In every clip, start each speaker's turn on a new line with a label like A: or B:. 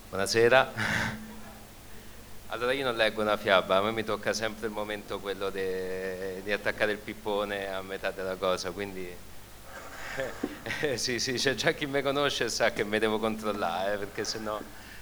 A: Buonasera. Allora io non leggo una fiaba, a me mi tocca sempre il momento quello di attaccare il pippone a metà della cosa, quindi sì, sì, c'è già chi mi conosce e sa che mi devo controllare, perché sennò...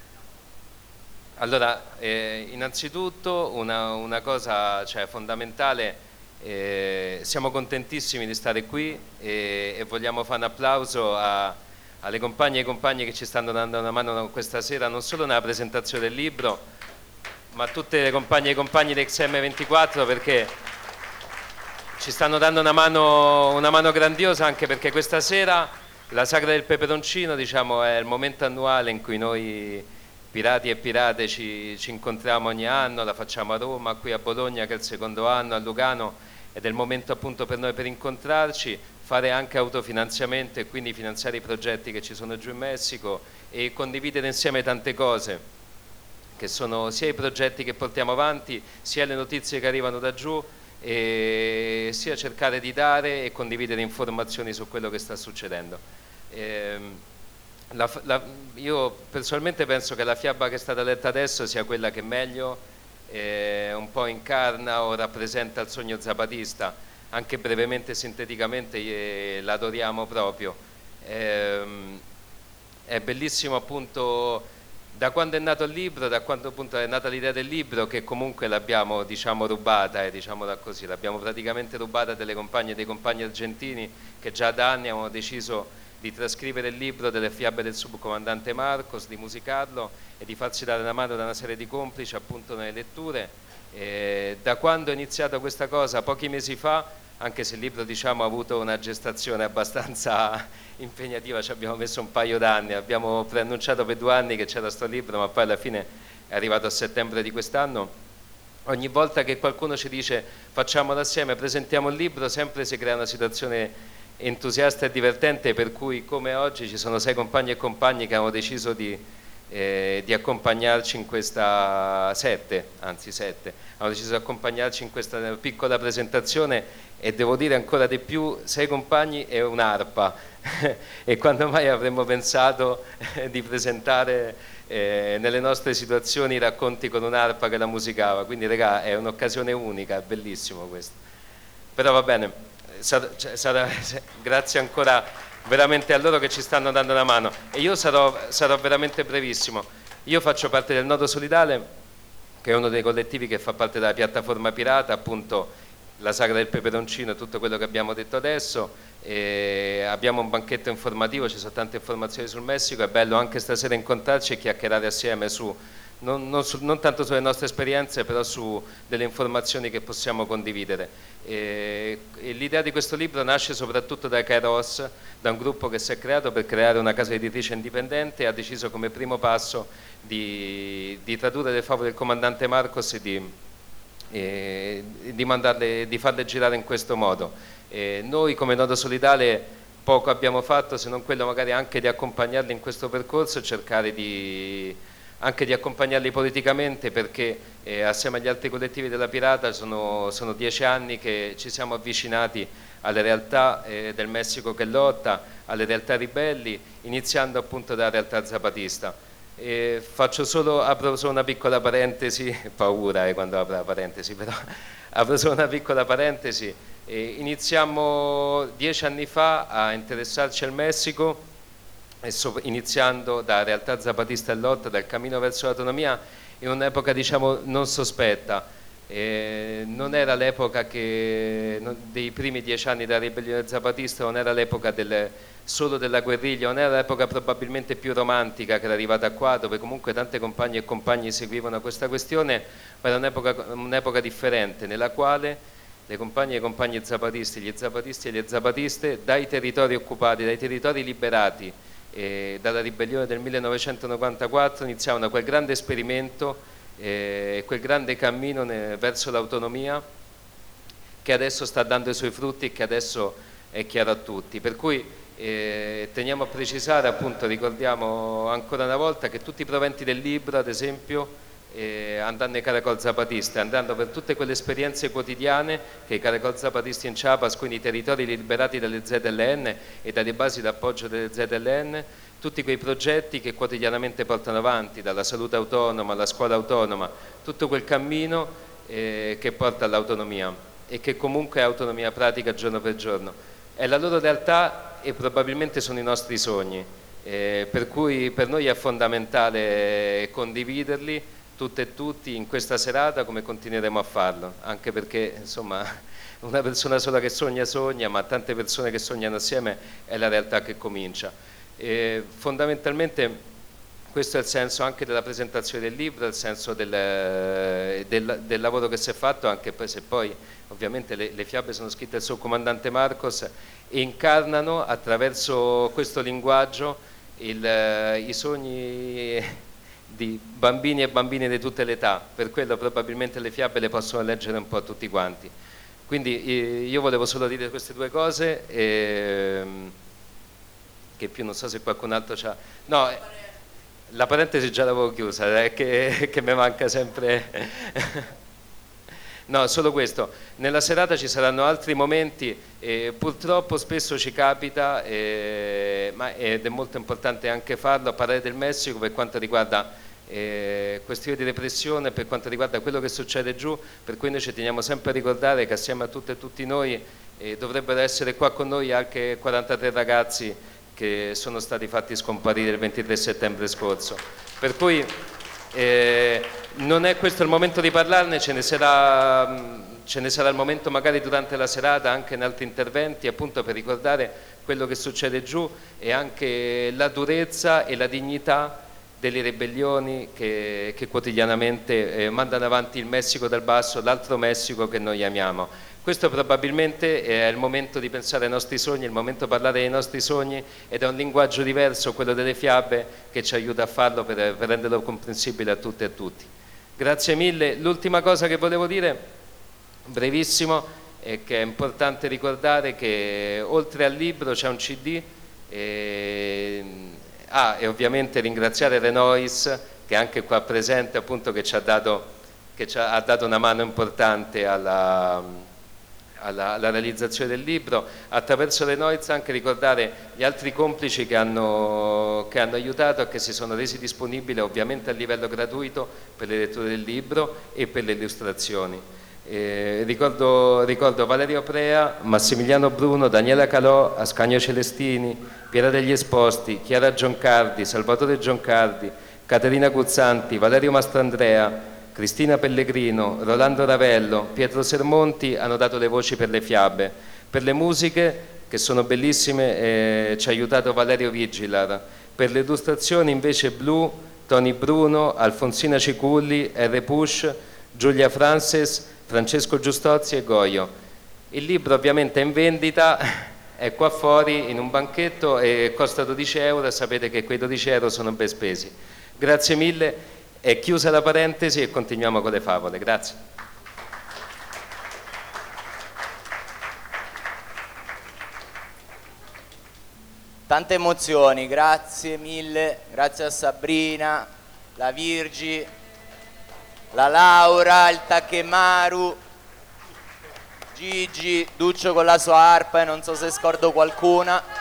A: Allora, innanzitutto una cosa, cioè, fondamentale, siamo contentissimi di stare qui e vogliamo fare un applauso alle compagne e ai compagni che ci stanno dando una mano questa sera, non solo nella presentazione del libro, ma a tutte le compagne e i compagni del XM24, perché ci stanno dando una mano grandiosa, anche perché questa sera la Sagra del Peperoncino, diciamo, è il momento annuale in cui noi pirati e pirate ci incontriamo ogni anno, la facciamo a Roma, qui a Bologna che è il secondo anno, a Lugano, ed è il momento appunto per noi per incontrarci, fare anche autofinanziamento e quindi finanziare i progetti che ci sono giù in Messico e condividere insieme tante cose, che sono sia i progetti che portiamo avanti, sia le notizie che arrivano da giù, e sia cercare di dare e condividere informazioni su quello che sta succedendo. Ehm, io personalmente penso che la fiaba che è stata letta adesso sia quella che meglio un po' incarna o rappresenta il sogno zapatista, anche brevemente e sinteticamente l'adoriamo proprio. È bellissimo appunto da quando è nato il libro, da quando appunto è nata l'idea del libro, che comunque l'abbiamo, diciamo, rubata, diciamola così, l'abbiamo praticamente rubata delle compagne e dei compagni argentini che già da anni avevano deciso di trascrivere il libro delle fiabe del subcomandante Marcos, di musicarlo e di farsi dare una mano da una serie di complici appunto nelle letture. Da quando è iniziata questa cosa, pochi mesi fa, anche se il libro, diciamo, ha avuto una gestazione abbastanza impegnativa, ci abbiamo messo un paio d'anni, abbiamo preannunciato per 2 anni che c'era sto libro, ma poi alla fine è arrivato a settembre di quest'anno. Ogni volta che qualcuno ci dice facciamolo assieme, presentiamo il libro, sempre si crea una situazione entusiasta e divertente, per cui come oggi ci sono 6 compagni e compagni che hanno deciso di accompagnarci in questa 7, anzi 7, hanno deciso di accompagnarci in questa piccola presentazione, e devo dire ancora di più 6 compagni e un'arpa e quando mai avremmo pensato di presentare nelle nostre situazioni i racconti con un'arpa che la musicava, quindi regà, è un'occasione unica, è bellissimo questo. Però va bene, grazie ancora veramente a loro che ci stanno dando una mano, e io sarò veramente brevissimo. Io faccio parte del Nodo Solidale, che è uno dei collettivi che fa parte della piattaforma pirata, appunto la Sagra del Peperoncino e tutto quello che abbiamo detto adesso. E abbiamo un banchetto informativo, ci sono tante informazioni sul Messico, è bello anche stasera incontrarci e chiacchierare assieme non tanto sulle nostre esperienze, però su delle informazioni che possiamo condividere. E l'idea di questo libro nasce soprattutto da Kairos, da un gruppo che si è creato per creare una casa editrice indipendente, e ha deciso come primo passo di tradurre le favole del comandante Marcos e di farle girare in questo modo. Noi come Nodo Solidale poco abbiamo fatto, se non quello magari anche di accompagnarli in questo percorso e cercare anche di accompagnarli politicamente, perché assieme agli altri collettivi della Pirata sono 10 anni che ci siamo avvicinati alle realtà del Messico che lotta, alle realtà ribelli, iniziando appunto dalla realtà zapatista. Apro solo una piccola parentesi, paura quando apro la parentesi, però apro solo una piccola parentesi. Iniziamo 10 anni fa a interessarci al Messico, iniziando da realtà zapatista e lotta, dal cammino verso l'autonomia, in un'epoca, diciamo, non sospetta. Non era l'epoca dei primi 10 anni della ribellione zapatista, non era l'epoca solo della guerriglia, non era l'epoca probabilmente più romantica che era arrivata qua, dove comunque tante compagne e compagni seguivano questa questione, ma era un'epoca differente, nella quale le compagne e i compagni zapatisti, gli zapatisti e le zapatiste, dai territori occupati, dai territori liberati dalla ribellione del 1994, iniziavano quel grande esperimento, quel grande cammino verso l'autonomia, che adesso sta dando i suoi frutti e che adesso è chiaro a tutti. Per cui teniamo a precisare, appunto, ricordiamo ancora una volta che tutti i proventi del libro, ad esempio, andando ai Caracol Zapatista, andando per tutte quelle esperienze quotidiane che i Caracol Zapatisti in Chiapas, quindi i territori liberati dalle ZLN e dalle basi d'appoggio delle ZLN, tutti quei progetti che quotidianamente portano avanti, dalla salute autonoma alla scuola autonoma, tutto quel cammino che porta all'autonomia e che comunque è autonomia pratica giorno per giorno. È la loro realtà e probabilmente sono i nostri sogni, per cui per noi è fondamentale condividerli tutte e tutti in questa serata, come continueremo a farlo, anche perché insomma una persona sola che sogna, ma tante persone che sognano assieme è la realtà che comincia. Fondamentalmente questo è il senso anche della presentazione del libro, il senso del lavoro che si è fatto, anche se poi ovviamente le fiabe sono scritte dal suo comandante Marcos e incarnano attraverso questo linguaggio i sogni di bambini e bambine di tutte le età, per quello probabilmente le fiabe le possono leggere un po' tutti quanti. Quindi io volevo solo dire queste due cose, che più non so se qualcun altro c'ha... No, la parentesi già l'avevo chiusa, che mi manca sempre... No, solo questo. Nella serata ci saranno altri momenti, purtroppo spesso ci capita, ed è molto importante anche farlo, parlare del Messico per quanto riguarda questioni di repressione, per quanto riguarda quello che succede giù, per cui noi ci teniamo sempre a ricordare che assieme a tutte e tutti noi dovrebbero essere qua con noi anche 43 ragazzi che sono stati fatti scomparire il 23 settembre scorso. Per cui non è questo il momento di parlarne, ce ne sarà il momento magari durante la serata, anche in altri interventi, appunto per ricordare quello che succede giù e anche la durezza e la dignità delle ribellioni che quotidianamente mandano avanti il Messico dal basso, l'altro Messico che noi amiamo. Questo probabilmente è il momento di pensare ai nostri sogni, il momento di parlare dei nostri sogni, ed è un linguaggio diverso, quello delle fiabe, che ci aiuta a farlo per renderlo comprensibile a tutte e a tutti. Grazie mille. L'ultima cosa che volevo dire, brevissimo, è che è importante ricordare che oltre al libro c'è un CD e ovviamente ringraziare Renois, che è anche qua presente, appunto, che ha dato una mano importante alla realizzazione del libro. Attraverso Renois anche ricordare gli altri complici che hanno aiutato e che si sono resi disponibili, ovviamente a livello gratuito, per le letture del libro e per le illustrazioni. Ricordo Valerio Prea, Massimiliano Bruno, Daniela Calò, Ascanio Celestini, Piera degli Esposti, Chiara Gioncardi, Salvatore Gioncardi, Caterina Guzzanti, Valerio Mastrandrea, Cristina Pellegrino, Rolando Ravello, Pietro Sermonti hanno dato le voci per le fiabe. Per le musiche, che sono bellissime, ci ha aiutato Valerio Vigilar. Per le illustrazioni invece Blu, Tony Bruno, Alfonsina Ciculli, R. Push, Giulia Frances, Francesco Giustozzi e Goio. Il libro ovviamente è in vendita, è qua fuori in un banchetto e costa 12 euro, sapete che quei 12 euro sono ben spesi. Grazie mille. È chiusa la parentesi e continuiamo con le favole. Grazie.
B: Tante emozioni, grazie mille, grazie a Sabrina, la Virgi, la Laura, il Takemaru, Gigi, Duccio con la sua arpa e non so se scordo qualcuna.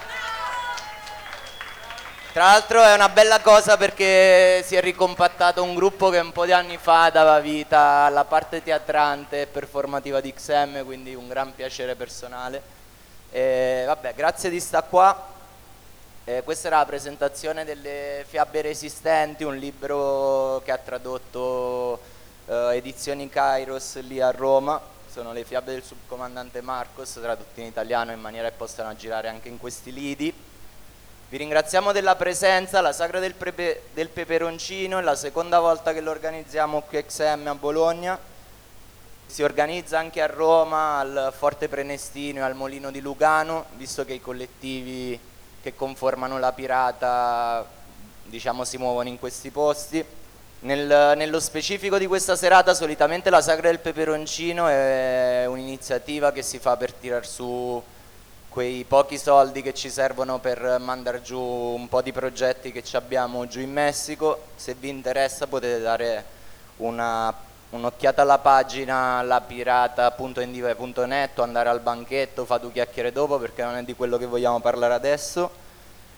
B: Tra l'altro è una bella cosa perché si è ricompattato un gruppo che un po' di anni fa dava vita alla parte teatrante e performativa di XM, quindi un gran piacere personale. Vabbè, grazie di sta qua. Questa era la presentazione delle Fiabe Resistenti, un libro che ha tradotto Edizioni Kairos lì a Roma. Sono le fiabe del subcomandante Marcos, tradotte in italiano in maniera che possano girare anche in questi lidi. Vi ringraziamo della presenza. La Sagra del Peperoncino è la seconda volta che lo organizziamo qui a XM a Bologna. Si organizza anche a Roma, al Forte Prenestino e al Molino di Lugano, visto che i collettivi che conformano la Pirata, diciamo, si muovono in questi posti. Nello specifico di questa serata, solitamente la Sagra del Peperoncino è un'iniziativa che si fa per tirar su quei pochi soldi che ci servono per mandare giù un po' di progetti che ci abbiamo giù in Messico. Se vi interessa potete dare un'occhiata alla pagina lapirata.endive.net o andare al banchetto, fa due chiacchiere dopo perché non è di quello che vogliamo parlare adesso.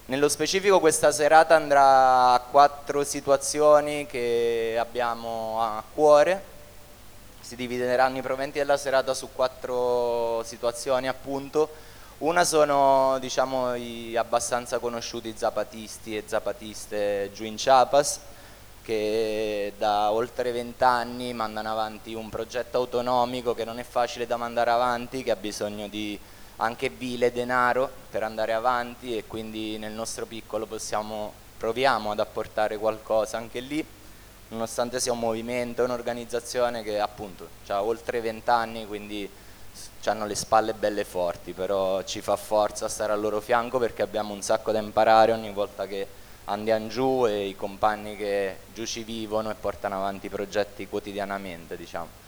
B: Nello specifico questa serata andrà a 4 situazioni che abbiamo a cuore, si divideranno i proventi della serata su 4 situazioni appunto. Una sono diciamo i abbastanza conosciuti zapatisti e zapatiste giù in Chiapas, che da oltre 20 anni mandano avanti un progetto autonomico che non è facile da mandare avanti, che ha bisogno di anche vile denaro per andare avanti, e quindi nel nostro piccolo proviamo ad apportare qualcosa anche lì, nonostante sia un movimento, un'organizzazione che appunto ha oltre 20 anni, quindi hanno le spalle belle forti, però ci fa forza stare al loro fianco perché abbiamo un sacco da imparare ogni volta che andiamo giù, e i compagni che giù ci vivono e portano avanti i progetti quotidianamente, diciamo.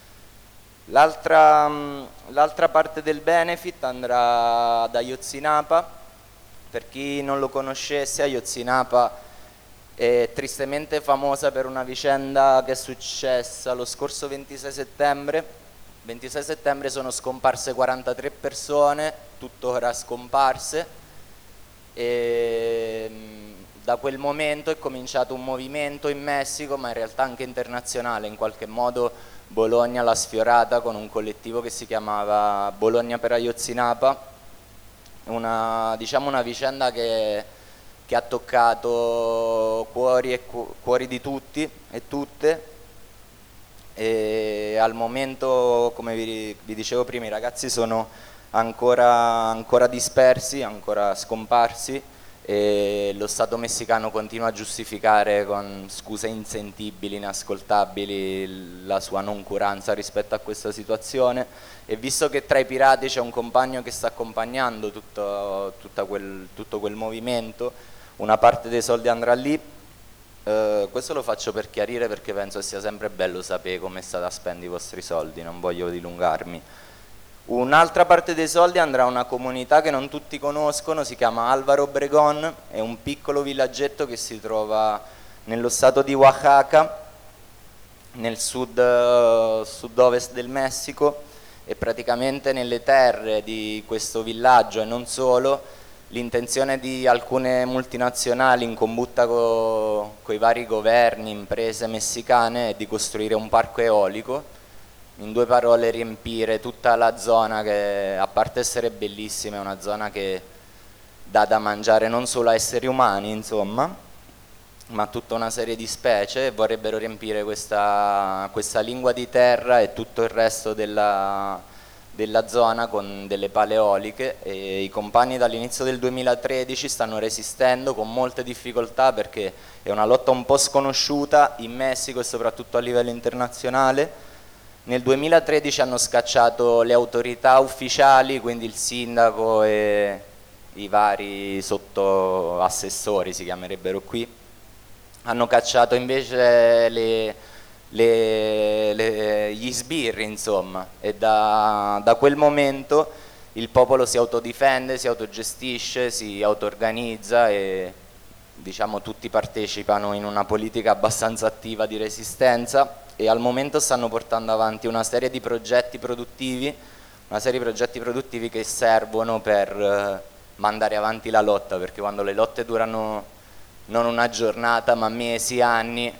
B: L'altra parte del benefit andrà ad Ayotzinapa. Per chi non lo conoscesse, Ayotzinapa è tristemente famosa per una vicenda che è successa lo scorso 26 settembre. 26 settembre sono scomparse 43 persone, tuttora scomparse, e da quel momento è cominciato un movimento in Messico, ma in realtà anche internazionale. In qualche modo Bologna l'ha sfiorata con un collettivo che si chiamava Bologna per Ayotzinapa, diciamo una vicenda che ha toccato cuori di tutti e tutte, e al momento, come vi dicevo prima, i ragazzi sono ancora dispersi, ancora scomparsi, e lo Stato messicano continua a giustificare con scuse insentibili, inascoltabili, la sua noncuranza rispetto a questa situazione. E visto che tra i pirati c'è un compagno che sta accompagnando tutto quel movimento, una parte dei soldi andrà lì. Questo lo faccio per chiarire, perché penso sia sempre bello sapere come state a spendere i vostri soldi, non voglio dilungarmi. Un'altra parte dei soldi andrà a una comunità che non tutti conoscono, si chiama Álvaro Obregón, è un piccolo villaggetto che si trova nello stato di Oaxaca, nel sud-ovest del Messico, e praticamente nelle terre di questo villaggio, e non solo, l'intenzione di alcune multinazionali in combutta con i vari governi, imprese messicane, è di costruire un parco eolico. In 2 parole, riempire tutta la zona, che a parte essere bellissima è una zona che dà da mangiare non solo a esseri umani, insomma, ma a tutta una serie di specie, e vorrebbero riempire questa lingua di terra e tutto il resto della zona con delle pale eoliche. E i compagni dall'inizio del 2013 stanno resistendo con molte difficoltà, perché è una lotta un po' sconosciuta in Messico e soprattutto a livello internazionale. Nel 2013 hanno scacciato le autorità ufficiali, quindi il sindaco e i vari sottoassessori si chiamerebbero qui. Hanno cacciato invece gli sbirri, insomma, e da quel momento il popolo si autodifende, si autogestisce, si auto-organizza, e diciamo tutti partecipano in una politica abbastanza attiva di resistenza. E al momento stanno portando avanti una serie di progetti produttivi che servono per mandare avanti la lotta, perché quando le lotte durano non una giornata ma mesi, anni,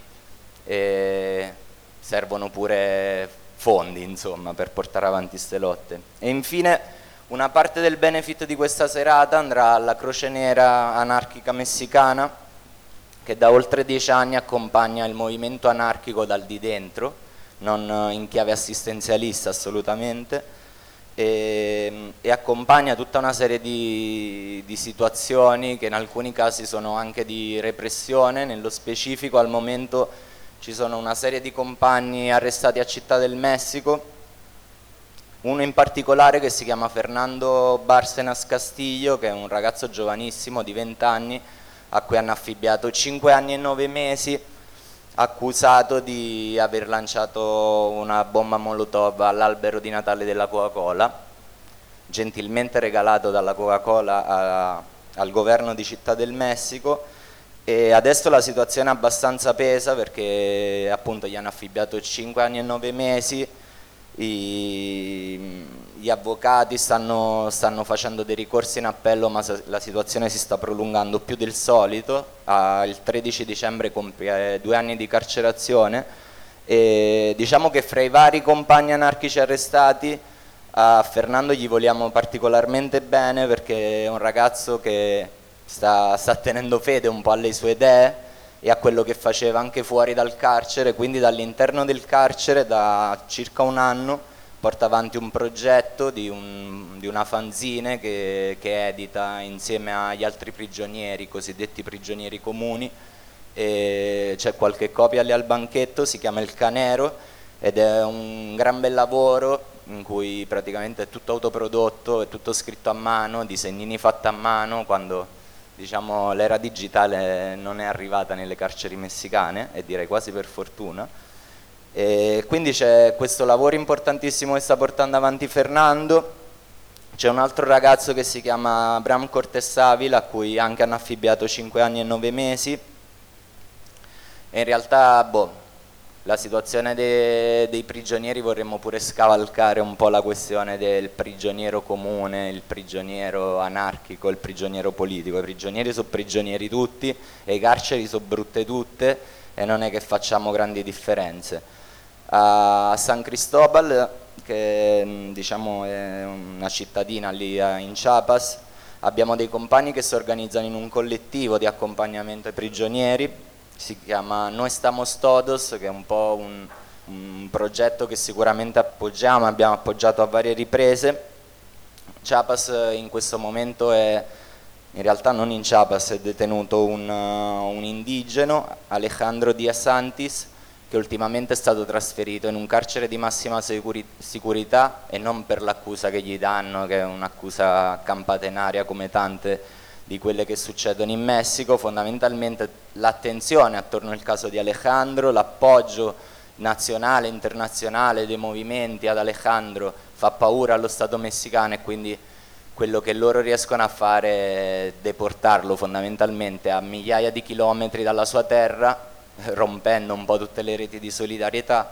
B: servono pure fondi, insomma, per portare avanti queste lotte. E infine una parte del benefit di questa serata andrà alla Croce Nera Anarchica Messicana, che da oltre 10 anni accompagna il movimento anarchico dal di dentro, non in chiave assistenzialista assolutamente, e accompagna tutta una serie di situazioni che in alcuni casi sono anche di repressione. Nello specifico al momento ci sono una serie di compagni arrestati a Città del Messico, uno in particolare che si chiama Fernando Bárcenas Castillo, che è un ragazzo giovanissimo di 20 anni, a cui hanno affibbiato 5 anni e 9 mesi, accusato di aver lanciato una bomba Molotov all'albero di Natale della Coca-Cola, gentilmente regalato dalla Coca-Cola al governo di Città del Messico. E adesso la situazione è abbastanza pesa, perché appunto gli hanno affibbiato 5 anni e 9 mesi, i gli avvocati stanno facendo dei ricorsi in appello, ma la situazione si sta prolungando più del solito. Il 13 dicembre compie 2 anni di carcerazione e diciamo che fra i vari compagni anarchici arrestati a Fernando gli vogliamo particolarmente bene, perché è un ragazzo che sta tenendo fede un po' alle sue idee e a quello che faceva anche fuori dal carcere, quindi dall'interno del carcere da circa 1 anno porta avanti un progetto di una fanzine che edita insieme agli altri prigionieri, cosiddetti prigionieri comuni, e c'è qualche copia lì al banchetto, si chiama Il Canero ed è un gran bel lavoro in cui praticamente è tutto autoprodotto, è tutto scritto a mano, disegnini fatti a mano, quando diciamo l'era digitale non è arrivata nelle carceri messicane, e direi quasi per fortuna. E quindi c'è questo lavoro importantissimo che sta portando avanti Fernando. C'è un altro ragazzo che si chiama Bram Cortés Avila, a cui anche hanno affibbiato 5 anni e 9 mesi, e in realtà la situazione dei prigionieri vorremmo pure scavalcare un po' la questione del prigioniero comune, il prigioniero anarchico, il prigioniero politico. I prigionieri sono prigionieri tutti e i carceri sono brutte tutte e non è che facciamo grandi differenze. A San Cristobal, che diciamo è una cittadina lì in Chiapas, abbiamo dei compagni che si organizzano in un collettivo di accompagnamento ai prigionieri, si chiama Noi Estamos Todos, che è un po' un progetto che sicuramente appoggiamo, abbiamo appoggiato a varie riprese. Chiapas in questo momento è, in realtà non in Chiapas, è detenuto un indigeno, Alejandro Díaz Santis, che ultimamente è stato trasferito in un carcere di massima sicurezza, e non per l'accusa che gli danno, che è un'accusa campata in aria come tante di quelle che succedono in Messico. Fondamentalmente l'attenzione attorno al caso di Alejandro, l'appoggio nazionale e internazionale dei movimenti ad Alejandro fa paura allo Stato messicano, e quindi quello che loro riescono a fare è deportarlo fondamentalmente a migliaia di chilometri dalla sua terra, rompendo un po' tutte le reti di solidarietà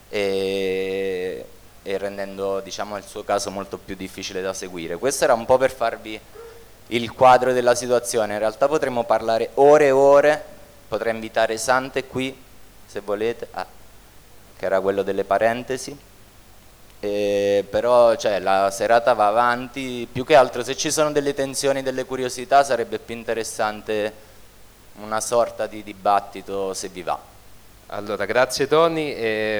B: e rendendo diciamo il suo caso molto più difficile da seguire. Questo era un po' per farvi il quadro della situazione. In realtà potremmo parlare ore e ore, potrei invitare Sante qui se volete, che era quello delle parentesi, però cioè, la serata va avanti. Più che altro, se ci sono delle tensioni, delle curiosità, sarebbe più interessante una sorta di dibattito, se vi va.
A: Allora, grazie Tony.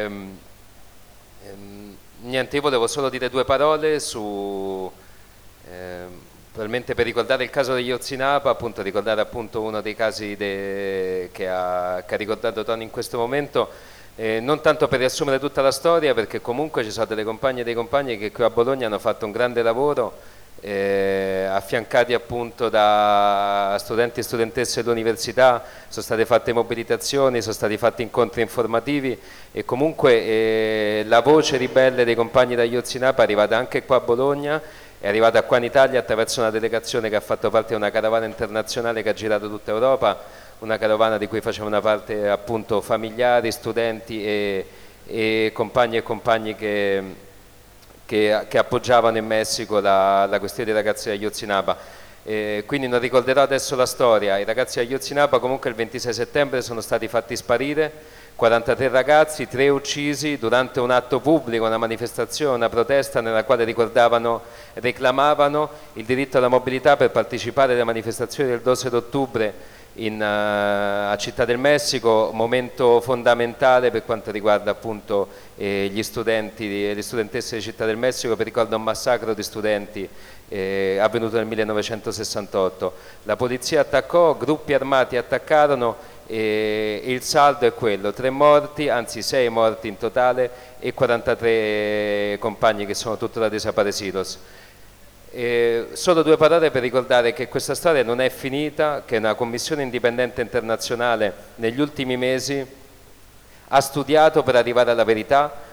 A: Niente, io volevo solo dire 2 parole su probabilmente per ricordare il caso degli Otsinapa, appunto ricordare appunto uno dei casi che ha ricordato Tony in questo momento, non tanto per riassumere tutta la storia, perché comunque ci sono delle compagne e dei compagni che qui a Bologna hanno fatto un grande lavoro, affiancati appunto da studenti e studentesse dell'università. Sono state fatte mobilitazioni, sono stati fatti incontri informativi, e comunque la voce ribelle dei compagni dagli Otsinapa è arrivata anche qua a Bologna, è arrivata qua in Italia attraverso una delegazione che ha fatto parte di una carovana internazionale che ha girato tutta Europa, una carovana di cui facevano parte appunto familiari, studenti e compagni e compagni che appoggiavano in Messico la questione dei ragazzi degli Otsinapa. Quindi non ricorderò adesso la storia. I ragazzi degli Otsinapa comunque il 26 settembre sono stati fatti sparire, 43 ragazzi, 3 uccisi durante un atto pubblico, una manifestazione, una protesta nella quale reclamavano il diritto alla mobilità per partecipare alle manifestazioni del 12 d'ottobre a Città del Messico, momento fondamentale per quanto riguarda appunto gli studenti e le studentesse di Città del Messico, per ricordo un massacro di studenti avvenuto nel 1968. La polizia attaccò, gruppi armati attaccarono, e il saldo è quello: 3 morti, anzi 6 morti in totale, e 43 compagni che sono tuttora desaparecidos. Solo 2 parole per ricordare che questa storia non è finita, che una commissione indipendente internazionale negli ultimi mesi ha studiato per arrivare alla verità,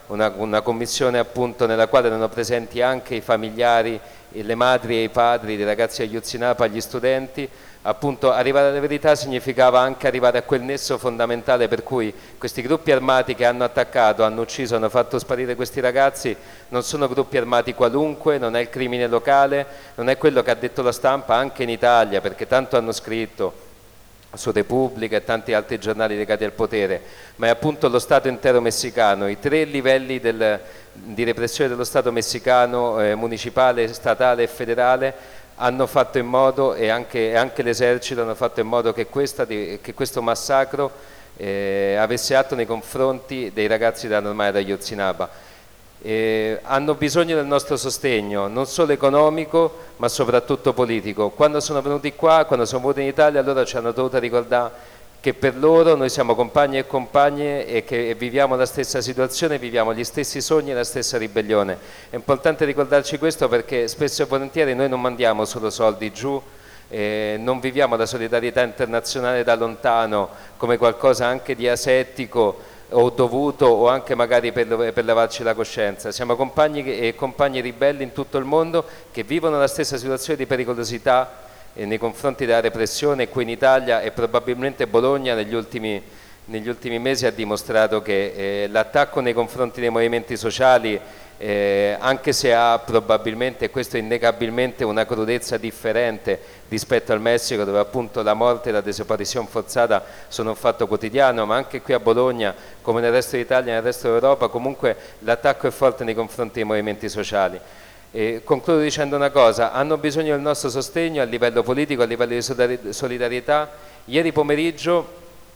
A: una commissione appunto nella quale erano presenti anche i familiari, le madri e i padri dei ragazzi di Ayotzinapa, gli studenti. Appunto arrivare alla verità significava anche arrivare a quel nesso fondamentale per cui questi gruppi armati che hanno attaccato, hanno ucciso, hanno fatto sparire questi ragazzi non sono gruppi armati qualunque, non è il crimine locale, non è quello che ha detto la stampa anche in Italia, perché tanto hanno scritto su Repubblica e tanti altri giornali legati al potere, ma è appunto lo Stato intero messicano, i 3 livelli di repressione dello Stato messicano, municipale, statale e federale, hanno fatto in modo, e anche l'esercito hanno fatto in modo che questo massacro avesse atto nei confronti dei ragazzi della Normale da Ayotzinapa. Hanno bisogno del nostro sostegno, non solo economico ma soprattutto politico. Quando sono venuti qua, quando sono venuti in Italia, allora ci hanno dovuto ricordare che per loro noi siamo compagni e compagne e che viviamo la stessa situazione, viviamo gli stessi sogni e la stessa ribellione. È importante ricordarci questo perché spesso e volentieri noi non mandiamo solo soldi giù, non viviamo la solidarietà internazionale da lontano come qualcosa anche di asettico o dovuto o anche magari per lavarci la coscienza. Siamo compagni e compagne ribelli in tutto il mondo che vivono la stessa situazione di pericolosità nei confronti della repressione. Qui in Italia e probabilmente Bologna negli ultimi mesi ha dimostrato che l'attacco nei confronti dei movimenti sociali, anche se ha probabilmente, e questo innegabilmente, una crudezza differente rispetto al Messico, dove appunto la morte e la desaparizione forzata sono un fatto quotidiano, ma anche qui a Bologna, come nel resto d'Italia e nel resto d'Europa, comunque l'attacco è forte nei confronti dei movimenti sociali. Concludo dicendo una cosa: hanno bisogno del nostro sostegno a livello politico, a livello di solidarietà. Ieri pomeriggio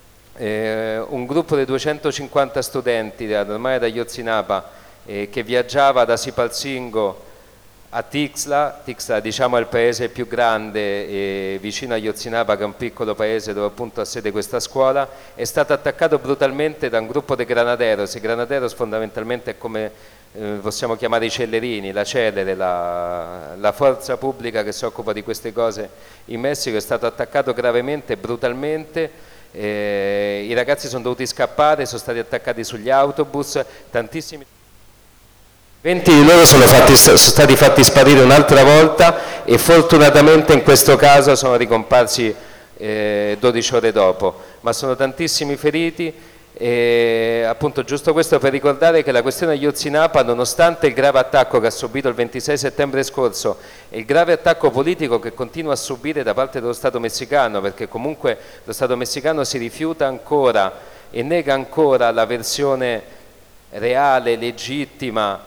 A: un gruppo di 250 studenti della Normale da Ayotzinapa che viaggiava da Sipalcingo a Tixla, diciamo è il paese più grande vicino a Ayotzinapa, che è un piccolo paese dove appunto ha sede questa scuola, è stato attaccato brutalmente da un gruppo di granaderos. I granaderos fondamentalmente è come possiamo chiamare i cellerini, la celere, la forza pubblica che si occupa di queste cose in Messico. È stato attaccato gravemente, brutalmente. I ragazzi sono dovuti scappare, sono stati attaccati sugli autobus, tantissimi. 20 di loro sono stati fatti sparire un'altra volta e fortunatamente in questo caso sono ricomparsi 12 ore dopo, ma sono tantissimi feriti. Appunto giusto questo per ricordare che la questione Ayotzinapa, nonostante il grave attacco che ha subito il 26 settembre scorso e il grave attacco politico che continua a subire da parte dello Stato messicano, perché comunque lo Stato messicano si rifiuta ancora e nega ancora la versione reale, legittima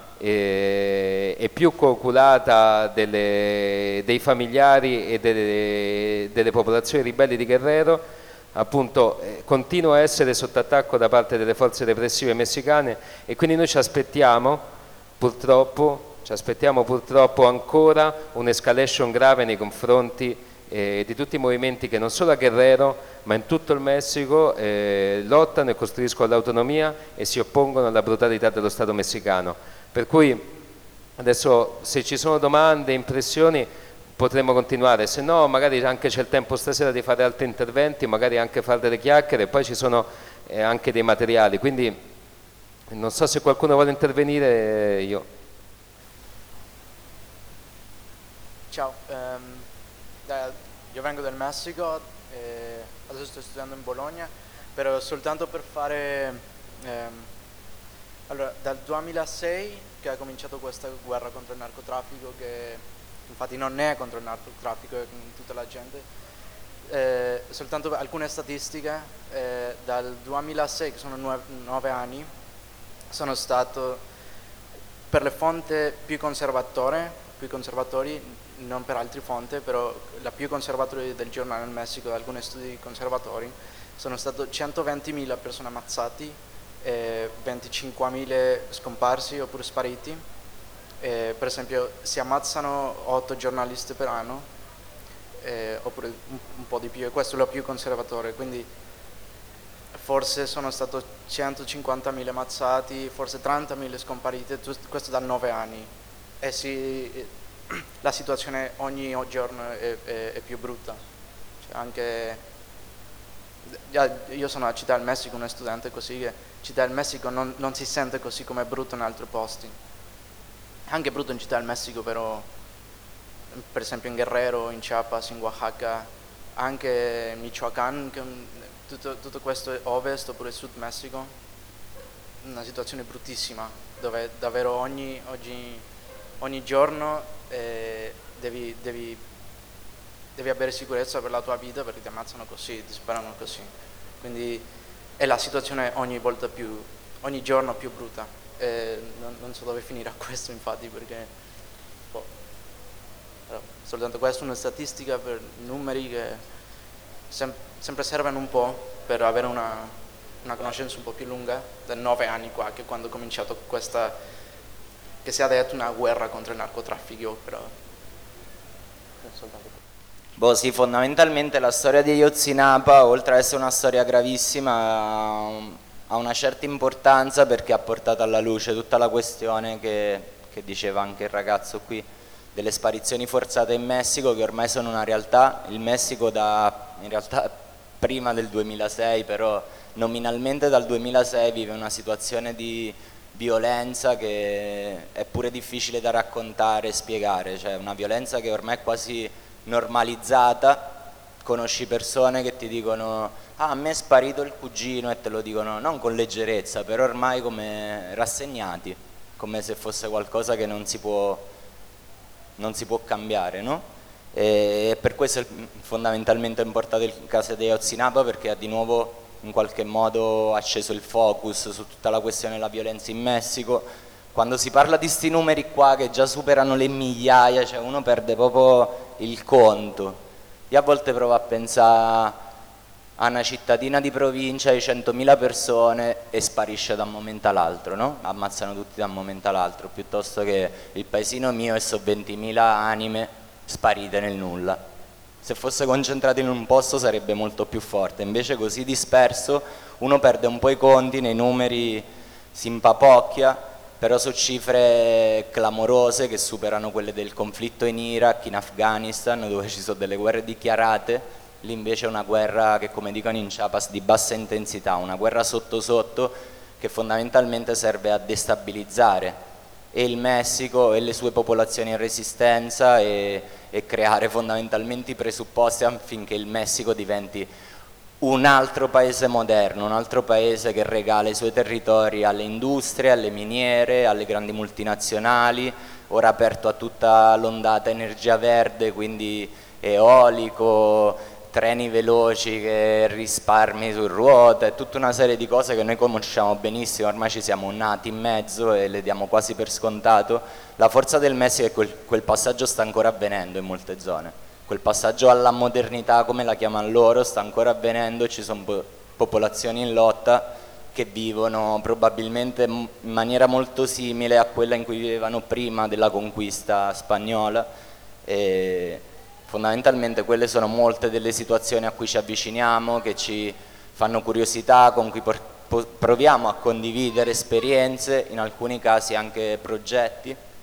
A: e più coculata dei familiari e delle popolazioni ribelli di Guerrero, appunto continua a essere sotto attacco da parte delle forze repressive messicane, e quindi noi ci aspettiamo purtroppo ancora un'escalation grave nei confronti di tutti i movimenti che non solo a Guerrero ma in tutto il Messico lottano e costruiscono l'autonomia e si oppongono alla brutalità dello Stato messicano. Per cui adesso, se ci sono domande, impressioni, potremmo continuare, se no magari anche c'è il tempo stasera di fare altri interventi, magari anche fare delle chiacchiere, e poi ci sono anche dei materiali, quindi non so se qualcuno vuole intervenire.
C: Ciao, io vengo dal Messico, adesso sto studiando in Bologna, però soltanto per fare... allora, dal 2006 che ha cominciato questa guerra contro il narcotraffico, che infatti non è contro il narcotraffico, è con tutta la gente, soltanto per alcune statistiche, dal 2006, che sono 9 anni, sono stato per le fonti più conservatori, non per altre fonti, però la più conservatori del giornale in Messico, da alcuni studi conservatori, sono stato 120.000 persone ammazzati, 25.000 scomparsi oppure spariti. Per esempio si ammazzano 8 giornalisti per anno, oppure un po' di più, e questo è lo più conservatore, quindi forse sono stato 150.000 ammazzati, forse 30.000 scompariti, questo da 9 anni, e la situazione ogni giorno è più brutta, cioè anche io sono a Città del Messico, uno studente così, che Città del Messico non si sente così come è brutto in altri posti. È anche brutto in Città del Messico, però per esempio in Guerrero, in Chiapas, in Oaxaca, anche Michoacán, tutto questo è ovest oppure sud Messico, una situazione bruttissima, dove davvero ogni giorno devi avere sicurezza per la tua vita, perché ti ammazzano così, ti sparano così. Quindi è la situazione ogni giorno più brutta. Non so dove finirà questo, infatti, perché soltanto questa è una statistica per numeri che sempre servono un po' per avere una conoscenza un po' più lunga, da 9 anni qua, che quando ho cominciato questa, che si è detto una guerra contro il narcotraffico, però soltanto.
B: Boh, sì, fondamentalmente la storia di Ayotzinapa, oltre ad essere una storia gravissima, ha una certa importanza perché ha portato alla luce tutta la questione che diceva anche il ragazzo qui, delle sparizioni forzate in Messico, che ormai sono una realtà. Il Messico in realtà prima del 2006, però nominalmente dal 2006 vive una situazione di violenza che è pure difficile da raccontare e spiegare, cioè una violenza che ormai è quasi normalizzata. Conosci persone che ti dicono ah, a me è sparito il cugino, e te lo dicono non con leggerezza, però ormai come rassegnati, come se fosse qualcosa che non si può cambiare, no? E per questo è fondamentalmente importato il caso di Ayotzinapa, perché ha di nuovo in qualche modo acceso il focus su tutta la questione della violenza in Messico. Quando si parla di sti numeri qua che già superano le migliaia, cioè uno perde proprio il conto. Io a volte provo a pensare a una cittadina di provincia di 100.000 persone e sparisce da un momento all'altro, no? Ammazzano tutti da un momento all'altro, piuttosto che il paesino mio e so 20.000 anime sparite nel nulla. Se fosse concentrato in un posto sarebbe molto più forte, invece così disperso uno perde un po' i conti, nei numeri si impapocchia, però su cifre clamorose che superano quelle del conflitto in Iraq, in Afghanistan, dove ci sono delle guerre dichiarate. Lì invece è una guerra che, come dicono in Chiapas, di bassa intensità, una guerra sotto sotto che fondamentalmente serve a destabilizzare e il Messico e le sue popolazioni in resistenza e creare fondamentalmente i presupposti affinché il Messico diventi un altro paese moderno, un altro paese che regala i suoi territori alle industrie, alle miniere, alle grandi multinazionali, ora aperto a tutta l'ondata energia verde, quindi eolico, treni veloci che risparmi su ruote, tutta una serie di cose che noi conosciamo benissimo, ormai ci siamo nati in mezzo e le diamo quasi per scontato. La forza del Messico è che quel passaggio sta ancora avvenendo in molte zone. Quel passaggio alla modernità, come la chiamano loro, sta ancora avvenendo, ci sono popolazioni in lotta che vivono probabilmente in maniera molto simile a quella in cui vivevano prima della conquista spagnola e fondamentalmente quelle sono molte delle situazioni a cui ci avviciniamo, che ci fanno curiosità, con cui proviamo a condividere esperienze, in alcuni casi anche progetti.